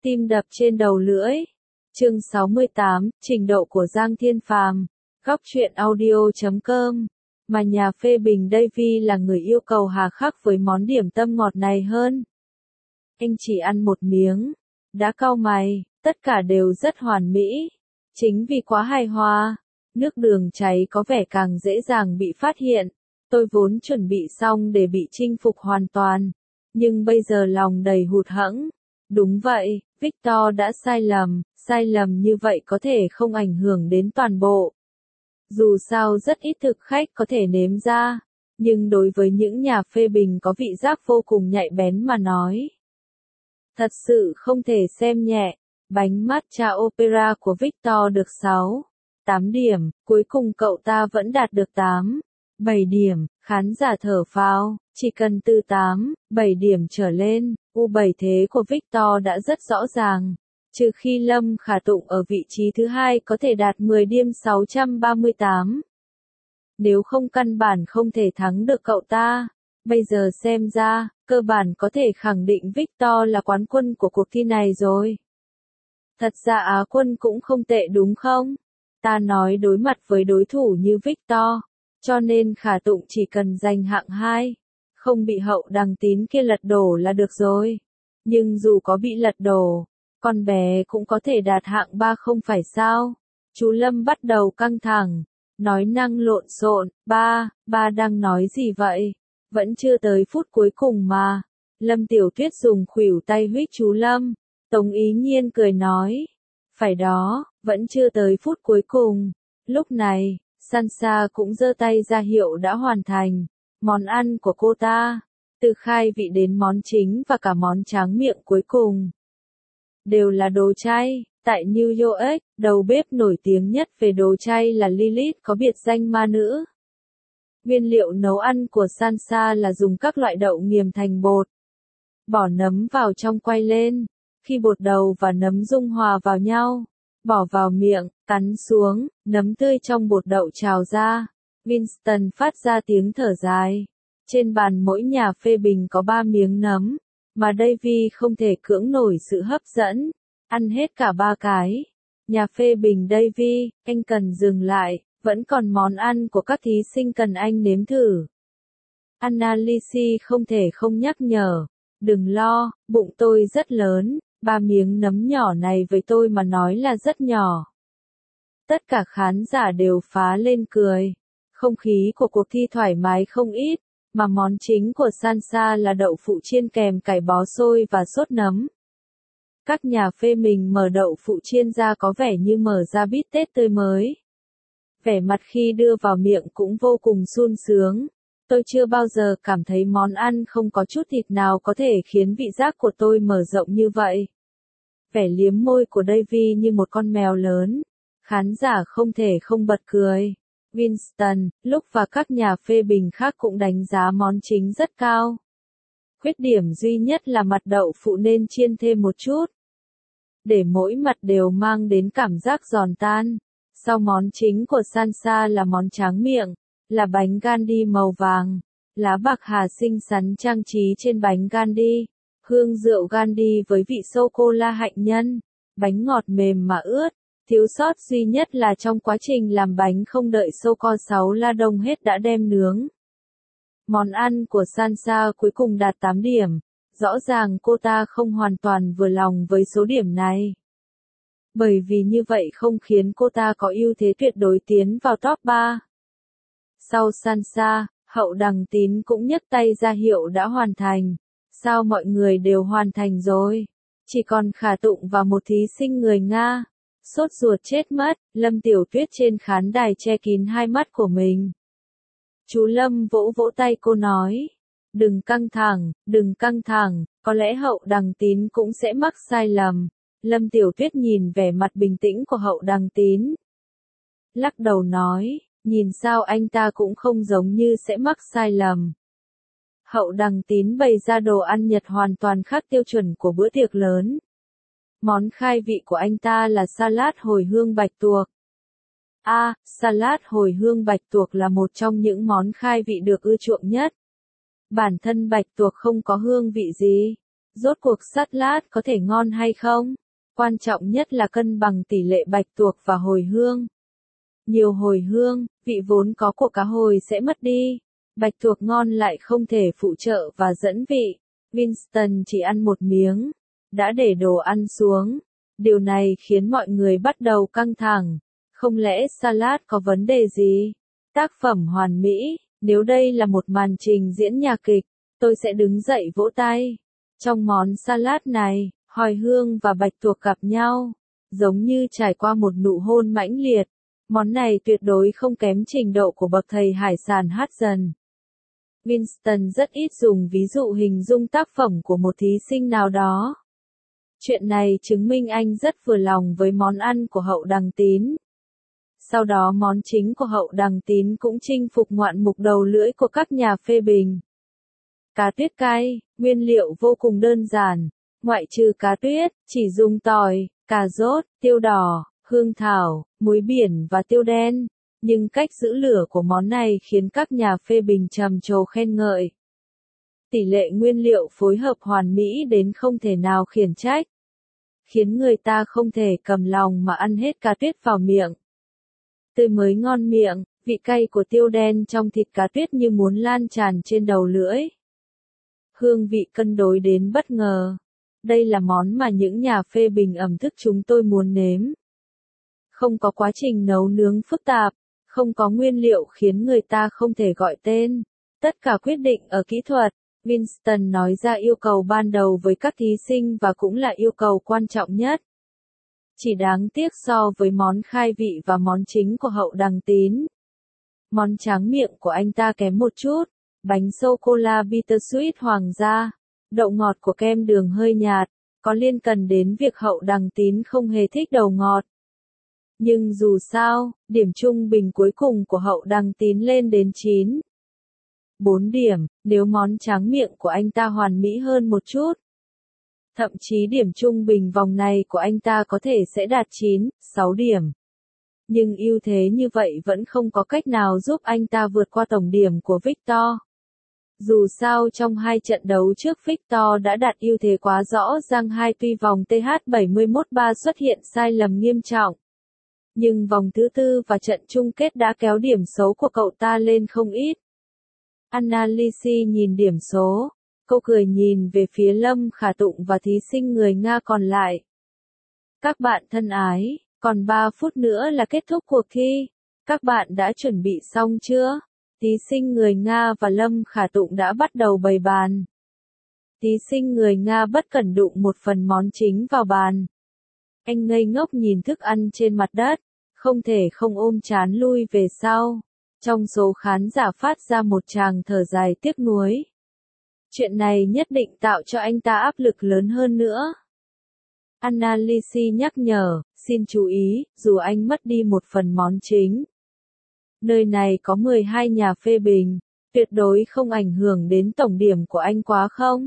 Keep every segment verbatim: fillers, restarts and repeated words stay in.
Tim đập trên đầu lưỡi. Chương sáu mươi tám, trình độ của Giang Thiên Phàm. Góc truyện audio chấm com. Mà nhà phê bình Davy là người yêu cầu hà khắc với món điểm tâm ngọt này hơn. Anh chỉ ăn một miếng, đã cau mày, tất cả đều rất hoàn mỹ. Chính vì quá hài hòa, nước đường cháy có vẻ càng dễ dàng bị phát hiện. Tôi vốn chuẩn bị xong để bị chinh phục hoàn toàn, nhưng bây giờ lòng đầy hụt hẫng. Đúng vậy, Victor đã sai lầm, sai lầm như vậy có thể không ảnh hưởng đến toàn bộ. Dù sao rất ít thực khách có thể nếm ra, nhưng đối với những nhà phê bình có vị giác vô cùng nhạy bén mà nói, thật sự không thể xem nhẹ. Bánh matcha opera của Victor được sáu, tám điểm, cuối cùng cậu ta vẫn đạt được tám, bảy điểm, khán giả thở phào, chỉ cần từ tám, bảy điểm trở lên, u bảy thế của Victor đã rất rõ ràng, trừ khi Lâm Khả Tụng ở vị trí thứ hai có thể đạt mười điểm sáu trăm ba mươi tám. Nếu không căn bản không thể thắng được cậu ta. Bây giờ xem ra, cơ bản có thể khẳng định Victor là quán quân của cuộc thi này rồi. Thật ra Á quân cũng không tệ đúng không? Ta nói đối mặt với đối thủ như Victor, cho nên Khả Tụng chỉ cần giành hạng hai, không bị Hậu Đằng Tín kia lật đổ là được rồi. Nhưng dù có bị lật đổ, con bé cũng có thể đạt hạng ba không phải sao? Chú Lâm bắt đầu căng thẳng, nói năng lộn xộn, ba, ba đang nói gì vậy? Vẫn chưa tới phút cuối cùng mà. Lâm Tiểu Tuyết dùng khuỷu tay huých chú Lâm. Tống Ý Nhiên cười nói, phải đó, vẫn chưa tới phút cuối cùng. Lúc này, Sansa cũng giơ tay ra hiệu đã hoàn thành. Món ăn của cô ta, từ khai vị đến món chính và cả món tráng miệng cuối cùng, đều là đồ chay. Tại New York, đầu bếp nổi tiếng nhất về đồ chay là Lilith có biệt danh ma nữ. Nguyên liệu nấu ăn của Sansa là dùng các loại đậu nghiền thành bột. Bỏ nấm vào trong quay lên. Khi bột đầu và nấm dung hòa vào nhau, bỏ vào miệng, cắn xuống, nấm tươi trong bột đậu trào ra. Winston phát ra tiếng thở dài. Trên bàn mỗi nhà phê bình có ba miếng nấm, mà Davy không thể cưỡng nổi sự hấp dẫn, ăn hết cả ba cái. Nhà phê bình Davy, anh cần dừng lại, vẫn còn món ăn của các thí sinh cần anh nếm thử. Annalise không thể không nhắc nhở, đừng lo, bụng tôi rất lớn, ba miếng nấm nhỏ này với tôi mà nói là rất nhỏ. Tất cả khán giả đều phá lên cười. Không khí của cuộc thi thoải mái không ít, mà món chính của Sansa là đậu phụ chiên kèm cải bó xôi và sốt nấm. Các nhà phê bình mở đậu phụ chiên ra có vẻ như mở ra bít tết tươi mới. Vẻ mặt khi đưa vào miệng cũng vô cùng sung sướng. Tôi chưa bao giờ cảm thấy món ăn không có chút thịt nào có thể khiến vị giác của tôi mở rộng như vậy. Vẻ liếm môi của Davy như một con mèo lớn. Khán giả không thể không bật cười. Winston, Lúc và các nhà phê bình khác cũng đánh giá món chính rất cao. Khuyết điểm duy nhất là mặt đậu phụ nên chiên thêm một chút, để mỗi mặt đều mang đến cảm giác giòn tan. Sau món chính của Sansa là món tráng miệng, là bánh Gandhi màu vàng, lá bạc hà xinh xắn trang trí trên bánh Gandhi, hương rượu Gandhi với vị sô-cô-la hạnh nhân, bánh ngọt mềm mà ướt. Thiếu sót duy nhất là trong quá trình làm bánh không đợi sô-cô sáu la đông hết đã đem nướng. Món ăn của Sansa cuối cùng đạt tám điểm, rõ ràng cô ta không hoàn toàn vừa lòng với số điểm này. Bởi vì như vậy không khiến cô ta có ưu thế tuyệt đối tiến vào top ba. Sau Sansa, Hậu Đằng Tín cũng nhấc tay ra hiệu đã hoàn thành. Sao mọi người đều hoàn thành rồi? Chỉ còn Khả Tụng và một thí sinh người Nga. Sốt ruột chết mất, Lâm Tiểu Tuyết trên khán đài che kín hai mắt của mình. Chú Lâm vỗ vỗ tay cô nói, đừng căng thẳng, đừng căng thẳng, có lẽ Hậu Đằng Tín cũng sẽ mắc sai lầm. Lâm Tiểu Tuyết nhìn vẻ mặt bình tĩnh của Hậu Đằng Tín, lắc đầu nói, nhìn sao anh ta cũng không giống như sẽ mắc sai lầm. Hậu Đằng Tín bày ra đồ ăn Nhật hoàn toàn khác tiêu chuẩn của bữa tiệc lớn. Món khai vị của anh ta là salad hồi hương bạch tuộc. A, à, salad hồi hương bạch tuộc là một trong những món khai vị được ưa chuộng nhất. Bản thân bạch tuộc không có hương vị gì, Rốt cuộc salad có thể ngon hay không? Quan trọng nhất là cân bằng tỷ lệ bạch tuộc và hồi hương. Nhiều hồi hương, vị vốn có của cá hồi sẽ mất đi. Bạch tuộc ngon lại không thể phụ trợ và dẫn vị. Winston chỉ ăn một miếng, đã để đồ ăn xuống. Điều này khiến mọi người bắt đầu căng thẳng. Không lẽ salad có vấn đề gì? Tác phẩm hoàn mỹ, nếu đây là một màn trình diễn nhạc kịch, tôi sẽ đứng dậy vỗ tay. Trong món salad này, hồi hương và bạch tuộc gặp nhau, giống như trải qua một nụ hôn mãnh liệt. Món này tuyệt đối không kém trình độ của bậc thầy hải sản Hudson. Winston rất ít dùng ví dụ hình dung tác phẩm của một thí sinh nào đó. Chuyện này chứng minh anh rất vừa lòng với món ăn của Hậu Đằng Tín. Sau đó món chính của Hậu Đằng Tín cũng chinh phục ngoạn mục đầu lưỡi của các nhà phê bình. Cá tuyết cay, nguyên liệu vô cùng đơn giản, ngoại trừ cá tuyết, chỉ dùng tỏi, cà rốt, tiêu đỏ, hương thảo, muối biển và tiêu đen. Nhưng cách giữ lửa của món này khiến các nhà phê bình trầm trồ khen ngợi. Tỷ lệ nguyên liệu phối hợp hoàn mỹ đến không thể nào khiển trách, khiến người ta không thể cầm lòng mà ăn hết cá tuyết vào miệng. Tươi mới ngon miệng, vị cay của tiêu đen trong thịt cá tuyết như muốn lan tràn trên đầu lưỡi. Hương vị cân đối đến bất ngờ. Đây là món mà những nhà phê bình ẩm thực chúng tôi muốn nếm. Không có quá trình nấu nướng phức tạp, không có nguyên liệu khiến người ta không thể gọi tên. Tất cả quyết định ở kỹ thuật. Winston nói ra yêu cầu ban đầu với các thí sinh và cũng là yêu cầu quan trọng nhất. Chỉ đáng tiếc so với món khai vị và món chính của Hậu Đằng Tín. Món tráng miệng của anh ta kém một chút. Bánh sô-cô-la bittersweet hoàng gia, đậu ngọt của kem đường hơi nhạt, có liên cần đến việc Hậu Đằng Tín không hề thích đầu ngọt. Nhưng dù sao, điểm trung bình cuối cùng của Hậu Đằng Tín lên đến chín phẩy bốn điểm, nếu món tráng miệng của anh ta hoàn mỹ hơn một chút. Thậm chí điểm trung bình vòng này của anh ta có thể sẽ đạt chín phẩy sáu điểm. Nhưng ưu thế như vậy vẫn không có cách nào giúp anh ta vượt qua tổng điểm của Victor. Dù sao trong hai trận đấu trước Victor đã đạt ưu thế quá rõ ràng hai tuy vòng T H bảy mốt ba xuất hiện sai lầm nghiêm trọng. Nhưng vòng thứ tư và trận chung kết đã kéo điểm số của cậu ta lên không ít. Annalise nhìn điểm số, cô cười nhìn về phía Lâm Khả Tụng và thí sinh người Nga còn lại. Các bạn thân ái, còn ba phút nữa là kết thúc cuộc thi. Các bạn đã chuẩn bị xong chưa? Thí sinh người Nga và Lâm Khả Tụng đã bắt đầu bày bàn. Thí sinh người Nga bất cẩn đụng một phần món chính vào bàn. Anh ngây ngốc nhìn thức ăn trên mặt đất, không thể không ôm trán lui về sau. Trong số khán giả phát ra một tràng thở dài tiếc nuối. Chuyện này nhất định tạo cho anh ta áp lực lớn hơn nữa. Annalise nhắc nhở, xin chú ý, dù anh mất đi một phần món chính. Nơi này có mười hai nhà phê bình, tuyệt đối không ảnh hưởng đến tổng điểm của anh quá không?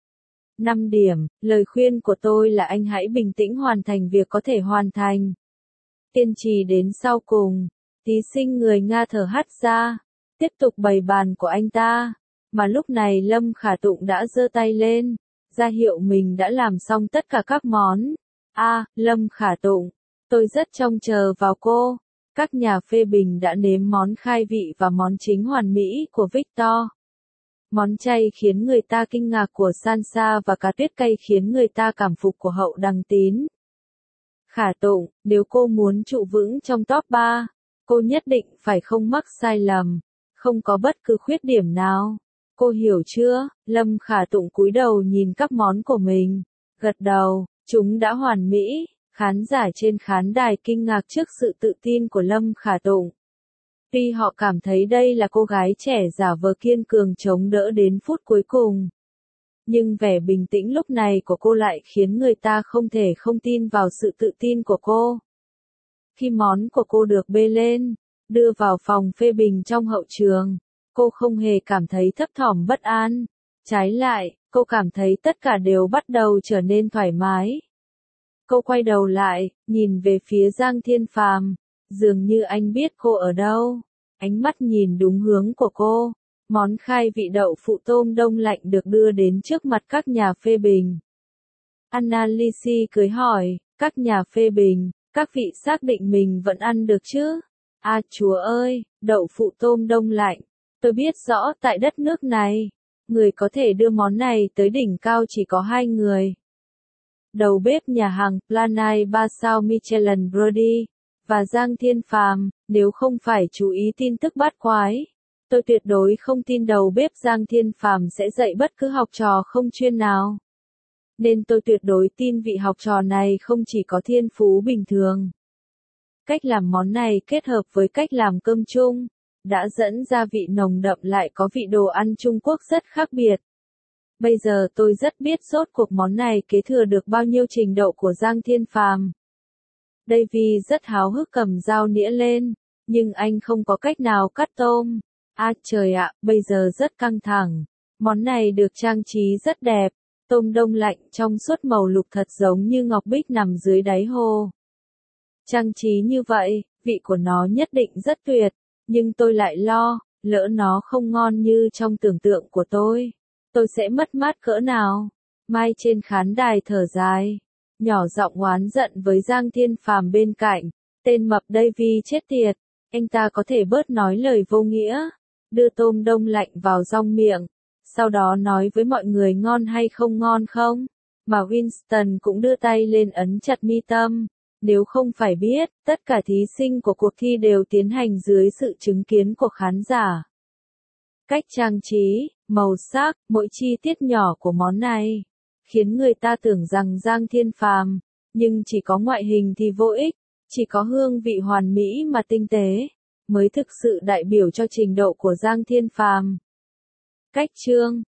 năm điểm, lời khuyên của tôi là anh hãy bình tĩnh hoàn thành việc có thể hoàn thành. Kiên trì đến sau cùng. Thí sinh người Nga thở hắt ra, tiếp tục bày bàn của anh ta, mà lúc này Lâm Khả Tụng đã giơ tay lên, ra hiệu mình đã làm xong tất cả các món. A, à, Lâm Khả Tụng, tôi rất trông chờ vào cô. Các nhà phê bình đã nếm món khai vị và món chính hoàn mỹ của Victor. Món chay khiến người ta kinh ngạc của Sansa và cá tuyết cay khiến người ta cảm phục của Hậu Đằng Tín. Khả Tụng, nếu cô muốn trụ vững trong top ba, cô nhất định phải không mắc sai lầm, không có bất cứ khuyết điểm nào. Cô hiểu chưa? Lâm Khả Tụng cúi đầu nhìn các món của mình, gật đầu, chúng đã hoàn mỹ. Khán giả trên khán đài kinh ngạc trước sự tự tin của Lâm Khả Tụng. Tuy họ cảm thấy đây là cô gái trẻ giả vờ kiên cường chống đỡ đến phút cuối cùng. Nhưng vẻ bình tĩnh lúc này của cô lại khiến người ta không thể không tin vào sự tự tin của cô. Khi món của cô được bê lên, đưa vào phòng phê bình trong hậu trường, cô không hề cảm thấy thấp thỏm bất an. Trái lại, cô cảm thấy tất cả đều bắt đầu trở nên thoải mái. Cô quay đầu lại, nhìn về phía Giang Thiên Phàm, dường như anh biết cô ở đâu. Ánh mắt nhìn đúng hướng của cô, Món khai vị đậu phụ tôm đông lạnh được đưa đến trước mặt các nhà phê bình. Annalise cười hỏi, các nhà phê bình, các vị xác định mình vẫn ăn được chứ? À chúa ơi, đậu phụ tôm đông lạnh. Tôi biết rõ tại đất nước này, người có thể đưa món này tới đỉnh cao chỉ có hai người. Đầu bếp nhà hàng Planai ba sao Michelin Brody, và Giang Thiên Phàm. Nếu không phải chú ý tin tức bát quái, tôi tuyệt đối không tin đầu bếp Giang Thiên Phàm sẽ dạy bất cứ học trò không chuyên nào. Nên tôi tuyệt đối tin vị học trò này không chỉ có thiên phú bình thường. Cách làm món này kết hợp với cách làm cơm Trung, đã dẫn ra vị nồng đậm lại có vị đồ ăn Trung Quốc rất khác biệt. Bây giờ tôi rất biết rốt cuộc món này kế thừa được bao nhiêu trình độ của Giang Thiên Phàm. Davy rất háo hức cầm dao nĩa lên, nhưng anh không có cách nào cắt tôm. À trời ạ, bây giờ rất căng thẳng. Món này được trang trí rất đẹp, tôm đông lạnh trong suốt màu lục thật giống như ngọc bích nằm dưới đáy hồ. Trang trí như vậy, vị của nó nhất định rất tuyệt, nhưng tôi lại lo, lỡ nó không ngon như trong tưởng tượng của tôi, tôi sẽ mất mát cỡ nào. Mai trên khán đài thở dài, nhỏ giọng oán giận với Giang Thiên Phàm bên cạnh, tên mập Davy chết tiệt, anh ta có thể bớt nói lời vô nghĩa, đưa tôm đông lạnh vào rong miệng, sau đó nói với mọi người ngon hay không ngon không, mà Winston cũng đưa tay lên ấn chặt mi tâm. Nếu không phải biết, tất cả thí sinh của cuộc thi đều tiến hành dưới sự chứng kiến của khán giả. Cách trang trí, màu sắc, mỗi chi tiết nhỏ của món này, khiến người ta tưởng rằng Giang Thiên Phàm, nhưng chỉ có ngoại hình thì vô ích, chỉ có hương vị hoàn mỹ mà tinh tế, mới thực sự đại biểu cho trình độ của Giang Thiên Phàm. Cách chương